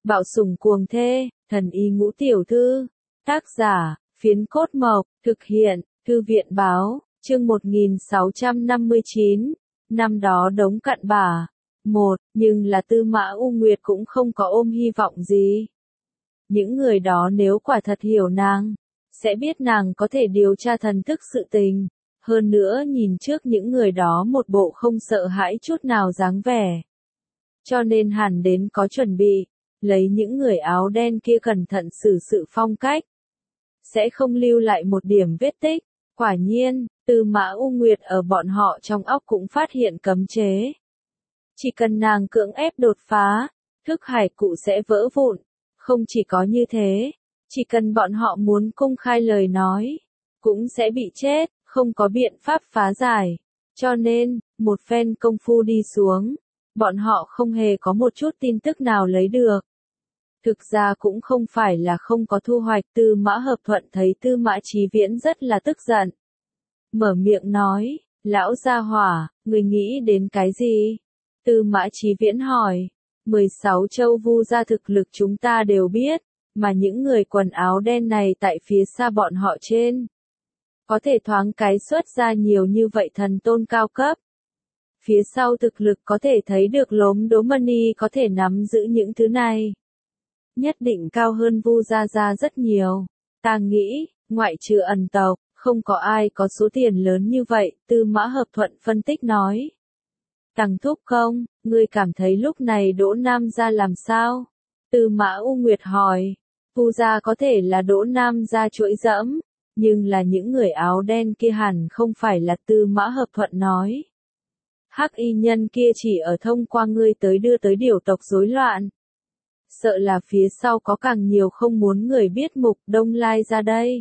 Bạo sủng cuồng thê, thần y ngũ tiểu thư. Tác giả, Phiến Cốt Mộc, thực hiện, Thư viện báo, chương 1659, năm đó đống cặn bã. Nhưng là Tư Mã U Nguyệt cũng không có ôm hy vọng gì. Những người đó nếu quả thật hiểu nàng, sẽ biết nàng có thể điều tra thần thức sự tình. Hơn nữa nhìn trước những người đó một bộ không sợ hãi chút nào dáng vẻ. Cho nên hẳn đến có chuẩn bị, lấy những người áo đen kia cẩn thận xử sự phong cách. Sẽ không lưu lại một điểm vết tích. Quả nhiên, Tư Mã U Nguyệt ở bọn họ trong óc cũng phát hiện cấm chế. Chỉ cần nàng cưỡng ép đột phá, thức hải cụ sẽ vỡ vụn. Không chỉ có như thế, chỉ cần bọn họ muốn công khai lời nói, cũng sẽ bị chết, không có biện pháp phá giải. Cho nên, một phen công phu đi xuống, bọn họ không hề có một chút tin tức nào lấy được. Thực ra cũng không phải là không có thu hoạch. Tư Mã Hợp Thuận thấy Tư Mã Chí Viễn rất là tức giận. Mở miệng nói, lão gia hỏa, người nghĩ đến cái gì? Tư Mã Chí Viễn hỏi, 16 châu Vu gia thực lực chúng ta đều biết, mà những người quần áo đen này tại phía xa bọn họ trên. Có thể thoáng cái xuất ra nhiều như vậy thần tôn cao cấp. Phía sau thực lực có thể thấy được Lốm Đốm Mani có thể nắm giữ những thứ này. Nhất định cao hơn Vu gia gia rất nhiều. Ta nghĩ, ngoại trừ ẩn tộc, không có ai có số tiền lớn như vậy. Tư Mã Hợp Thuận phân tích nói. Tằng thúc không, ngươi cảm thấy lúc này Đỗ Nam gia làm sao? Tư Mã U Nguyệt hỏi. Vu gia có thể là Đỗ Nam gia chuỗi dẫm, nhưng là những người áo đen kia hẳn không phải là. Tư Mã Hợp Thuận nói. Hắc y nhân kia chỉ ở thông qua ngươi tới đưa tới điều tộc rối loạn. Sợ là phía sau có càng nhiều không muốn người biết mục Đông Lai ra đây.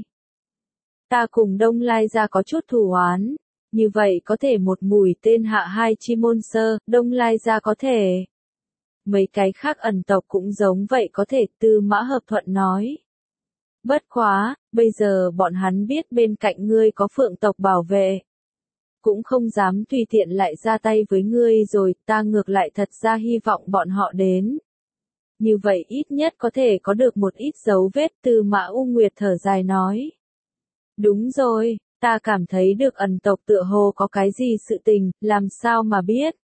Ta cùng Đông Lai ra có chút thù oán, như vậy có thể một mũi tên hạ hai chi môn sơ. Đông Lai ra có thể. Mấy cái khác ẩn tộc cũng giống vậy có thể. Tư Mã Hợp Thuận nói. Bất quá, bây giờ bọn hắn biết bên cạnh ngươi có Phượng tộc bảo vệ. Cũng không dám tùy tiện lại ra tay với ngươi rồi. Ta ngược lại thật ra hy vọng bọn họ đến. Như vậy ít nhất có thể có được một ít dấu vết. Tư Mã U Nguyệt thở dài nói. Đúng rồi, ta cảm thấy được ẩn tộc tựa hồ có cái gì sự tình, làm sao mà biết.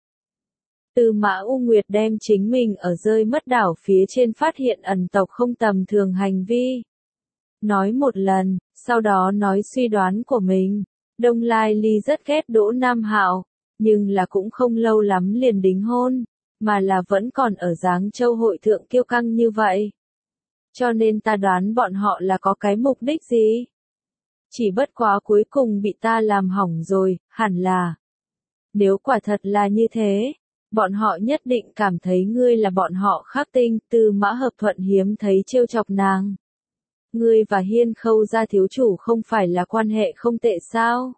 Tư Mã U Nguyệt đem chính mình ở rơi mất đảo phía trên phát hiện ẩn tộc không tầm thường hành vi. Nói một lần, sau đó nói suy đoán của mình. Đông Lai Ly rất ghét Đỗ Nam Hạo, nhưng là cũng không lâu lắm liền đính hôn, mà là vẫn còn ở Giáng Châu hội thượng kiêu căng như vậy. Cho nên ta đoán bọn họ là có cái mục đích gì? Chỉ bất quá cuối cùng bị ta làm hỏng rồi, hẳn là. Nếu quả thật là như thế, bọn họ nhất định cảm thấy ngươi là bọn họ khắc tinh. Tư Mã Hợp Thuận hiếm thấy trêu chọc nàng. Ngươi và Hiên Khâu gia thiếu chủ không phải là quan hệ không tệ sao?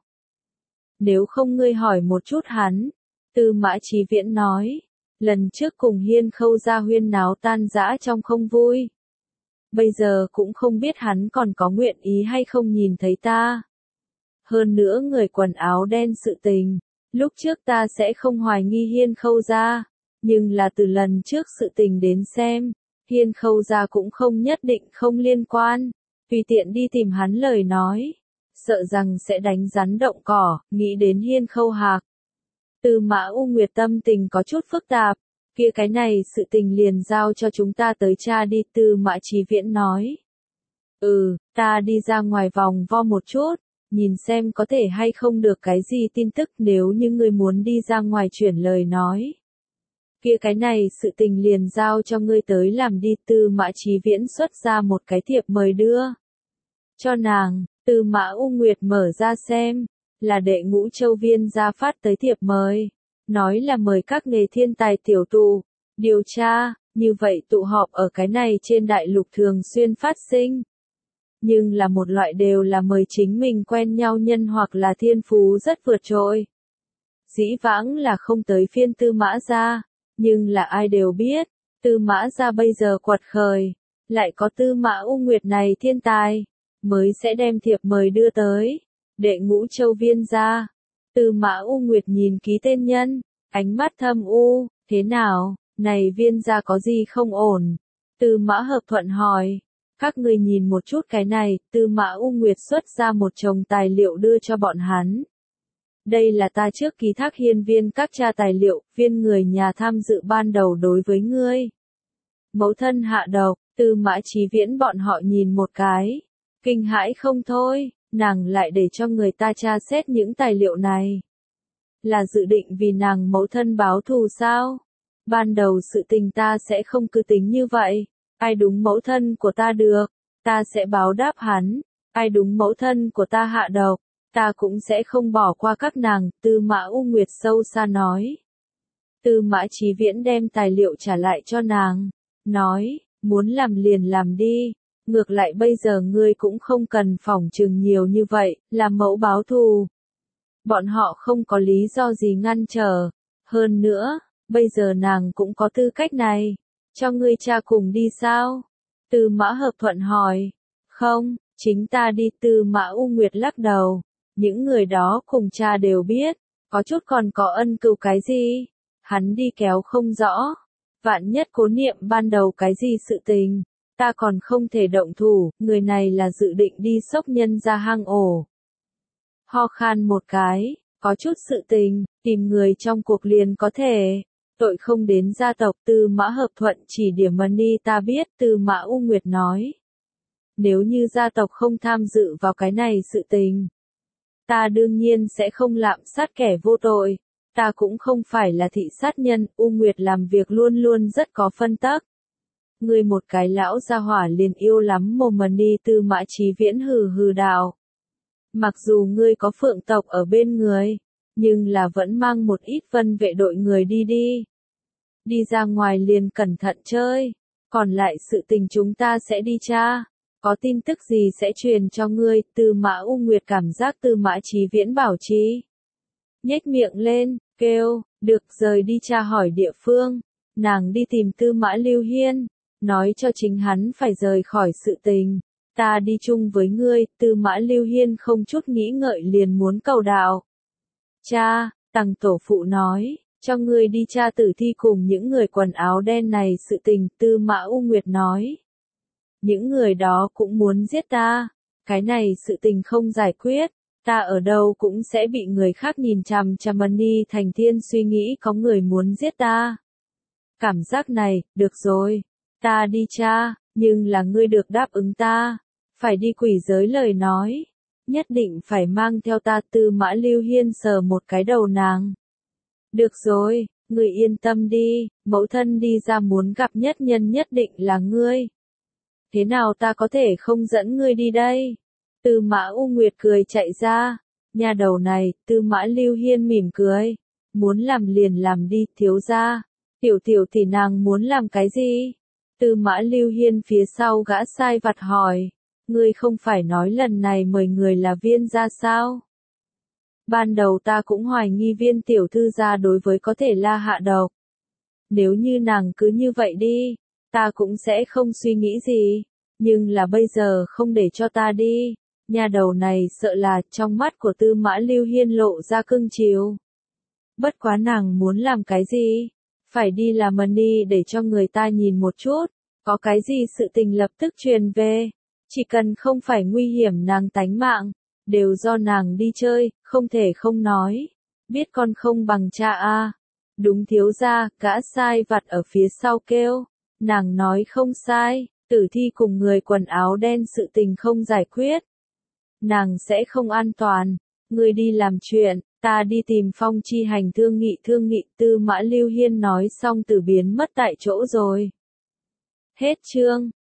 Nếu không ngươi hỏi một chút hắn. Tư Mã Chí Viễn nói. Lần trước cùng Hiên Khâu gia huyên náo tan rã trong không vui. Bây giờ cũng không biết hắn còn có nguyện ý hay không nhìn thấy ta. Hơn nữa người quần áo đen sự tình. Lúc trước ta sẽ không hoài nghi Hiên Khâu gia. Nhưng là từ lần trước sự tình đến xem. Hiên Khâu gia cũng không nhất định không liên quan. Tùy tiện đi tìm hắn lời nói. Sợ rằng sẽ đánh rắn động cỏ, nghĩ đến Hiên Khâu Hạc. Tư Mã U Nguyệt tâm tình có chút phức tạp. Kia cái này sự tình liền giao cho chúng ta tới tra đi. Tư Mã Chí Viễn nói. Ta đi ra ngoài vòng vo một chút. Nhìn xem có thể hay không được cái gì tin tức. Nếu như ngươi muốn đi ra ngoài chuyển lời nói. Kia cái này sự tình liền giao cho ngươi tới làm đi. Tư Mã Chí Viễn xuất ra một cái thiệp mời đưa cho nàng. Tư Mã U Nguyệt mở ra xem, là Đệ Ngũ Châu Viên gia phát tới thiệp mời, nói là mời các nghề thiên tài tiểu tụ điều tra. Như vậy tụ họp ở cái này trên đại lục thường xuyên phát sinh, nhưng là một loại đều là mời chính mình quen nhau nhân hoặc là thiên phú rất vượt trội. Dĩ vãng là không tới phiên Tư Mã gia. Nhưng là ai đều biết, Tư Mã gia bây giờ quật khởi, lại có Tư Mã U Nguyệt này thiên tài, mới sẽ đem thiệp mời đưa tới. Đệ Ngũ Châu Viên gia. Tư Mã U Nguyệt nhìn ký tên nhân, ánh mắt thâm u, thế nào, này Viên gia có gì không ổn? Tư Mã Hợp Thuận hỏi. Các ngươi nhìn một chút cái này, Tư Mã U Nguyệt xuất ra một chồng tài liệu đưa cho bọn hắn. Đây là ta trước ký thác hiên viên các cha tài liệu, viên người nhà tham dự ban đầu đối với ngươi. Mẫu thân hạ độc, Tư Mã Chí Viễn bọn họ nhìn một cái. Kinh hãi không thôi, nàng lại để cho người ta tra xét những tài liệu này. Là dự định vì nàng mẫu thân báo thù sao? Ban đầu sự tình ta sẽ không cứ tính như vậy. Ai đúng mẫu thân của ta được, ta sẽ báo đáp hắn. Ai đúng mẫu thân của ta hạ độc, ta cũng sẽ không bỏ qua các nàng, Tư Mã U Nguyệt sâu xa nói. Tư Mã Chí Viễn đem tài liệu trả lại cho nàng, nói, muốn làm liền làm đi, ngược lại bây giờ ngươi cũng không cần phỏng chừng nhiều như vậy, làm mẫu báo thù. Bọn họ không có lý do gì ngăn trở, hơn nữa, bây giờ nàng cũng có tư cách này, cho ngươi cha cùng đi sao? Tư Mã Hợp Thuận hỏi, không, chính ta đi. Tư Mã U Nguyệt lắc đầu. Những người đó cùng cha đều biết, có chút còn có ân cừu cái gì, hắn đi kéo không rõ, vạn nhất Cố Niệm ban đầu cái gì sự tình, ta còn không thể động thủ, người này là dự định đi xốc nhân ra hang ổ. Ho khan một cái, có chút sự tình, tìm người trong cuộc liền có thể, tội không đến gia tộc. Tư Mã Hợp Thuận chỉ điểm Mani ta biết. Tư Mã U Nguyệt nói, nếu như gia tộc không tham dự vào cái này sự tình, ta đương nhiên sẽ không lạm sát kẻ vô tội, ta cũng không phải là thị sát nhân. U Nguyệt làm việc luôn luôn rất có phân tắc. Ngươi một cái lão gia hỏa liền yêu lắm mồm Mani. Tư Mã Chí Viễn hừ hừ đạo. Mặc dù ngươi có phượng tộc ở bên người, nhưng là vẫn mang một ít vân vệ đội người đi đi. Đi ra ngoài liền cẩn thận chơi, còn lại sự tình chúng ta sẽ đi tra. Có tin tức gì sẽ truyền cho ngươi. Tư Mã U Nguyệt cảm giác Tư Mã Chí Viễn bảo trì. Nhếch miệng lên, kêu, được rời đi tra hỏi địa phương. Nàng đi tìm Tư Mã Lưu Hiên, nói cho chính hắn phải rời khỏi sự tình. Ta đi chung với ngươi. Tư Mã Lưu Hiên không chút nghĩ ngợi liền muốn cầu đạo. Cha, Tằng tổ phụ nói, cho ngươi đi tra tử thi cùng những người quần áo đen này sự tình. Tư Mã U Nguyệt nói. Những người đó cũng muốn giết ta, cái này sự tình không giải quyết, ta ở đâu cũng sẽ bị người khác nhìn chằm chằm. Mani Thành Thiên suy nghĩ có người muốn giết ta. Cảm giác này, được rồi, ta đi cha, nhưng là ngươi được đáp ứng ta, phải đi quỷ giới lời nói, nhất định phải mang theo ta. Tư Mã Lưu Hiên sờ một cái đầu nàng. Được rồi, ngươi yên tâm đi, mẫu thân đi ra muốn gặp nhất nhân nhất định là ngươi. Thế nào ta có thể không dẫn ngươi đi đây? Tư Mã U Nguyệt cười chạy ra. Nhà đầu này. Tư Mã Lưu Hiên mỉm cười. Muốn làm liền làm đi, thiếu gia. Tiểu tiểu thì nàng muốn làm cái gì? Tư Mã Lưu Hiên phía sau gã sai vặt hỏi. Ngươi không phải nói lần này mời người là Viên gia sao? Ban đầu ta cũng hoài nghi Viên tiểu thư gia đối với có thể la hạ độc. Nếu như nàng cứ như vậy đi, ta cũng sẽ không suy nghĩ gì, nhưng là bây giờ không để cho ta đi. Nhà đầu này sợ là. Trong mắt của Tư Mã Lưu Hiên lộ ra cưng chiều. Bất quá nàng muốn làm cái gì? Phải đi làm Mani để cho người ta nhìn một chút, có cái gì sự tình lập tức truyền về. Chỉ cần không phải nguy hiểm nàng tánh mạng, đều do nàng đi chơi, không thể không nói. Biết con không bằng cha a. Đúng thiếu gia. Gã sai vặt ở phía sau kêu. Nàng nói không sai, tử thi cùng người quần áo đen sự tình không giải quyết, nàng sẽ không an toàn. Ngươi đi làm chuyện, ta đi tìm Phong Chi Hành thương nghị. Tư Mã Lưu Hiên nói xong từ biến mất tại chỗ rồi. Hết chương.